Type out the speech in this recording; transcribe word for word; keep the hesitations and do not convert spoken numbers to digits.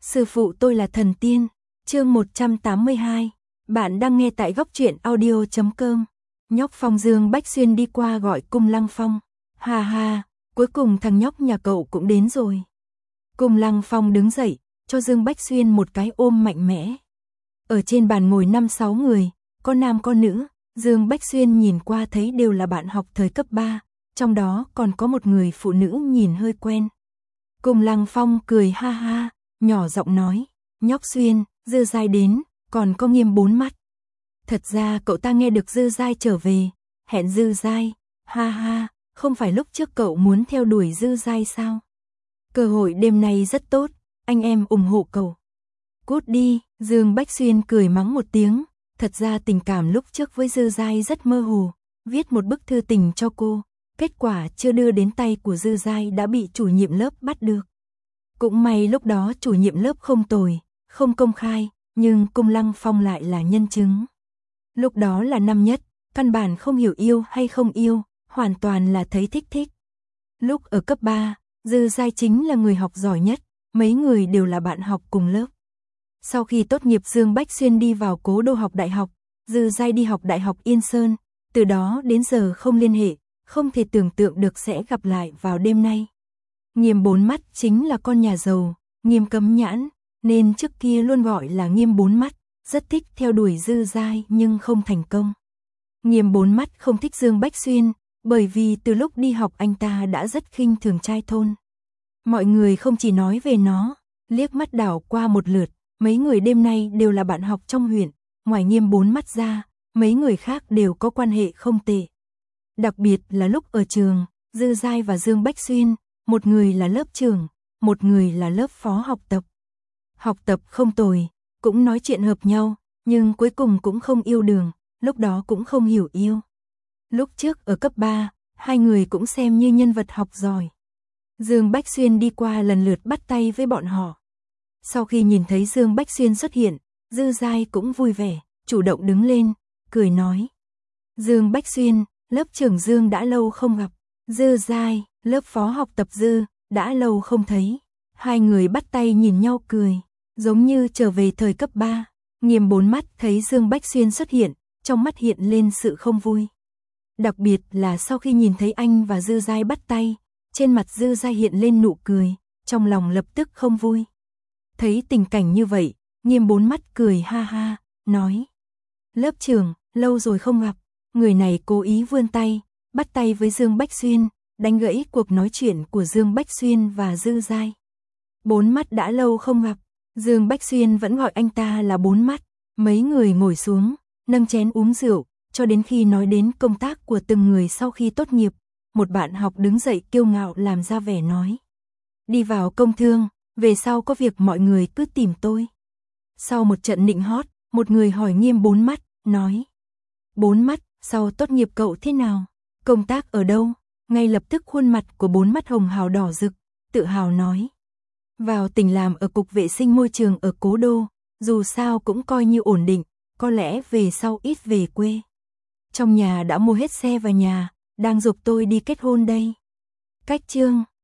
Sư phụ tôi là thần tiên. Chương một trăm tám mươi hai. Bạn đang nghe tại góc truyện audio chấm com. Nhóc Phong Dương Bách Xuyên đi qua gọi Cung Lăng Phong. Ha ha, cuối cùng thằng nhóc nhà cậu cũng đến rồi. Cung Lăng Phong đứng dậy, cho Dương Bách Xuyên một cái ôm mạnh mẽ. Ở trên bàn ngồi năm sáu người, có nam có nữ. Dương Bách Xuyên nhìn qua thấy đều là bạn học thời cấp ba, trong đó còn có một người phụ nữ nhìn hơi quen. Cung Lăng Phong cười ha ha, nhỏ giọng nói, nhóc Xuyên, Dư Giai đến, còn có Nghiêm bốn mắt. Thật ra cậu ta nghe được Dư Giai trở về, hẹn Dư Giai, ha ha, không phải lúc trước cậu muốn theo đuổi Dư Giai sao? Cơ hội đêm nay rất tốt, anh em ủng hộ cậu. Cút đi, Dương Bách Xuyên cười mắng một tiếng, thật ra tình cảm lúc trước với Dư Giai rất mơ hồ, viết một bức thư tình cho cô, kết quả chưa đưa đến tay của Dư Giai đã bị chủ nhiệm lớp bắt được. Cũng may lúc đó chủ nhiệm lớp không tồi, không công khai, nhưng Cung Lăng Phong lại là nhân chứng. Lúc đó là năm nhất, căn bản không hiểu yêu hay không yêu, hoàn toàn là thấy thích thích. Lúc ở cấp ba, Dư Giai chính là người học giỏi nhất, mấy người đều là bạn học cùng lớp. Sau khi tốt nghiệp Dương Bách Xuyên đi vào Cố Đô học đại học, Dư Giai đi học Đại học Yên Sơn, từ đó đến giờ không liên hệ, không thể tưởng tượng được sẽ gặp lại vào đêm nay. Nghiêm bốn mắt chính là con nhà giàu, Nghiêm Cấm Nhãn, nên trước kia luôn gọi là Nghiêm bốn mắt, rất thích theo đuổi Dư Giai nhưng không thành công. Nghiêm bốn mắt không thích Dương Bách Xuyên, bởi vì từ lúc đi học anh ta đã rất khinh thường trai thôn. Mọi người không chỉ nói về nó, liếc mắt đảo qua một lượt, mấy người đêm nay đều là bạn học trong huyện, ngoài Nghiêm bốn mắt ra, mấy người khác đều có quan hệ không tệ. Đặc biệt là lúc ở trường, Dư Giai và Dương Bách Xuyên, một người là lớp trưởng, một người là lớp phó học tập. Học tập không tồi, cũng nói chuyện hợp nhau, nhưng cuối cùng cũng không yêu đương, lúc đó cũng không hiểu yêu. Lúc trước ở cấp ba, hai người cũng xem như nhân vật học giỏi. Dương Bách Xuyên đi qua lần lượt bắt tay với bọn họ. Sau khi nhìn thấy Dương Bách Xuyên xuất hiện, Dư Giai cũng vui vẻ, chủ động đứng lên, cười nói. Dương Bách Xuyên, lớp trưởng Dương đã lâu không gặp. Dư Giai, lớp phó học tập Dư, đã lâu không thấy. Hai người bắt tay nhìn nhau cười, giống như trở về thời cấp ba. Nghiêm bốn mắt thấy Dương Bách Xuyên xuất hiện, trong mắt hiện lên sự không vui. Đặc biệt là sau khi nhìn thấy anh và Dư Giai bắt tay, trên mặt Dư Giai hiện lên nụ cười, trong lòng lập tức không vui. Thấy tình cảnh như vậy, Nghiêm bốn mắt cười ha ha, nói. Lớp trưởng, lâu rồi không gặp. Người này cố ý vươn tay, bắt tay với Dương Bách Xuyên, đánh gãy cuộc nói chuyện của Dương Bách Xuyên và Dư Giai. Bốn mắt đã lâu không gặp, Dương Bách Xuyên vẫn gọi anh ta là bốn mắt. Mấy người ngồi xuống, nâng chén uống rượu, cho đến khi nói đến công tác của từng người sau khi tốt nghiệp, một bạn học đứng dậy kiêu ngạo làm ra vẻ nói. Đi vào công thương, về sau có việc mọi người cứ tìm tôi. Sau một trận nịnh hót, một người hỏi Nghiêm bốn mắt, nói. Bốn mắt, sau tốt nghiệp cậu thế nào? Công tác ở đâu? Ngay lập tức khuôn mặt của bốn mắt hồng hào đỏ rực, tự hào nói. Vào tỉnh làm ở cục vệ sinh môi trường ở Cố Đô, dù sao cũng coi như ổn định, có lẽ về sau ít về quê. Trong nhà đã mua hết xe và nhà, đang giục tôi đi kết hôn đây. Cách chương